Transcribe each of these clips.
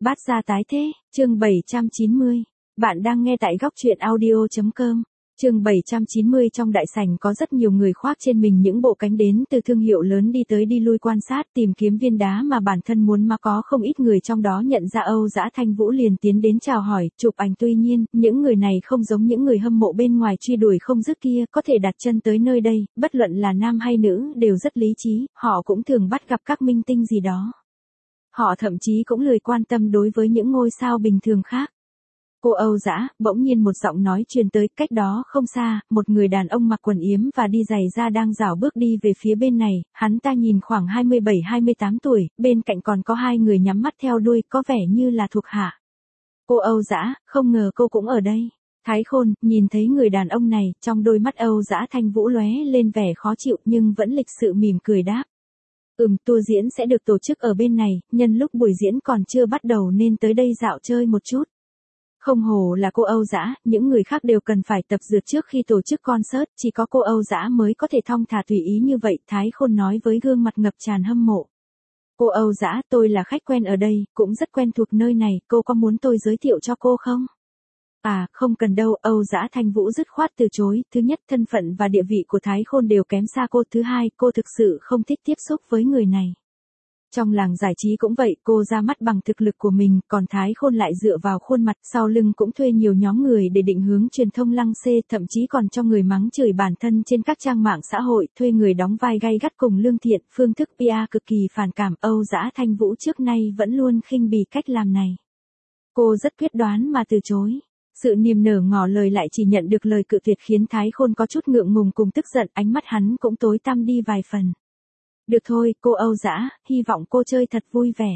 Bát gia tái thế, chương 790. Bạn đang nghe tại góc truyện audio.com. Chương 790. Trong đại sảnh có rất nhiều người khoác trên mình những bộ cánh đến từ thương hiệu lớn đi tới đi lui quan sát tìm kiếm viên đá mà bản thân muốn, mà có không ít người trong đó nhận ra Âu Dã Thanh Vũ liền tiến đến chào hỏi, chụp ảnh. Tuy nhiên, những người này không giống những người hâm mộ bên ngoài truy đuổi không dứt kia, có thể đặt chân tới nơi đây, bất luận là nam hay nữ đều rất lý trí, họ cũng thường bắt gặp các minh tinh gì đó. Họ thậm chí cũng lười quan tâm đối với những ngôi sao bình thường khác. Cô Âu Dã, bỗng nhiên một giọng nói truyền tới, cách đó không xa, một người đàn ông mặc quần yếm và đi giày da đang rảo bước đi về phía bên này, hắn ta nhìn khoảng 27-28 tuổi, bên cạnh còn có hai người nhắm mắt theo đuôi, có vẻ như là thuộc hạ. Cô Âu Dã, không ngờ cô cũng ở đây. Thái Khôn, nhìn thấy người đàn ông này, trong đôi mắt Âu Dã Thanh Vũ lóe lên vẻ khó chịu nhưng vẫn lịch sự mỉm cười đáp. Tour diễn sẽ được tổ chức ở bên này, nhân lúc buổi diễn còn chưa bắt đầu nên tới đây dạo chơi một chút. Không hổ là cô Âu Dã, những người khác đều cần phải tập dượt trước khi tổ chức concert, chỉ có cô Âu Dã mới có thể thong thả tùy ý như vậy, Thái Khôn nói với gương mặt ngập tràn hâm mộ. Cô Âu Dã, tôi là khách quen ở đây, cũng rất quen thuộc nơi này, cô có muốn tôi giới thiệu cho cô không? À, không cần đâu, Âu Dã Thanh Vũ dứt khoát từ chối. Thứ nhất, thân phận và địa vị của Thái Khôn đều kém xa cô. Thứ hai, cô thực sự không thích tiếp xúc với người này. Trong làng giải trí cũng vậy, cô ra mắt bằng thực lực của mình, còn Thái Khôn lại dựa vào khuôn mặt, sau lưng cũng thuê nhiều nhóm người để định hướng truyền thông lăng xê, thậm chí còn cho người mắng chửi bản thân trên các trang mạng xã hội, thuê người đóng vai gay gắt cùng lương thiện, phương thức PR cực kỳ phản cảm. Âu Dã Thanh Vũ trước nay vẫn luôn khinh bỉ cách làm này. Cô rất quyết đoán mà từ chối. Sự niềm nở ngỏ lời lại chỉ nhận được lời cự tuyệt khiến Thái Khôn có chút ngượng ngùng cùng tức giận, ánh mắt hắn cũng tối tăm đi vài phần. Được thôi, cô Âu Dã, hy vọng cô chơi thật vui vẻ.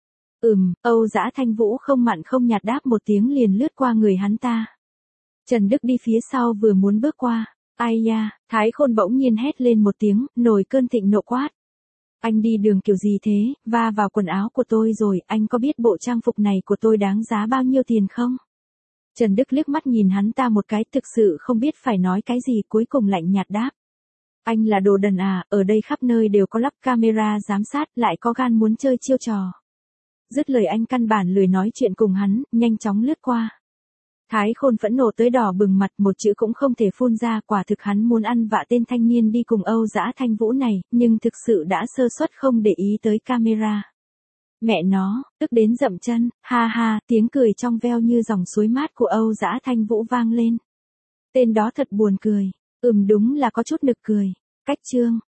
Âu Dã Thanh Vũ không mặn không nhạt đáp một tiếng liền lướt qua người hắn ta. Trần Đức đi phía sau vừa muốn bước qua. Ai da, Thái Khôn bỗng nhiên hét lên một tiếng, nổi cơn thịnh nộ quát. Anh đi đường kiểu gì thế, va vào quần áo của tôi rồi, anh có biết bộ trang phục này của tôi đáng giá bao nhiêu tiền không? Trần Đức liếc mắt nhìn hắn ta một cái, thực sự không biết phải nói cái gì, cuối cùng lạnh nhạt đáp. Anh là đồ đần à, ở đây khắp nơi đều có lắp camera giám sát, lại có gan muốn chơi chiêu trò. Dứt lời anh căn bản lười nói chuyện cùng hắn, nhanh chóng lướt qua. Thái Khôn phẫn nộ tới đỏ bừng mặt, một chữ cũng không thể phun ra, quả thực hắn muốn ăn vạ tên thanh niên đi cùng Âu Dã Thanh Vũ này, nhưng thực sự đã sơ suất không để ý tới camera. Mẹ nó, tức đến dậm chân, ha ha, tiếng cười trong veo như dòng suối mát của Âu Dã Thanh Vũ vang lên. Tên đó thật buồn cười, đúng là có chút nực cười. Cách chương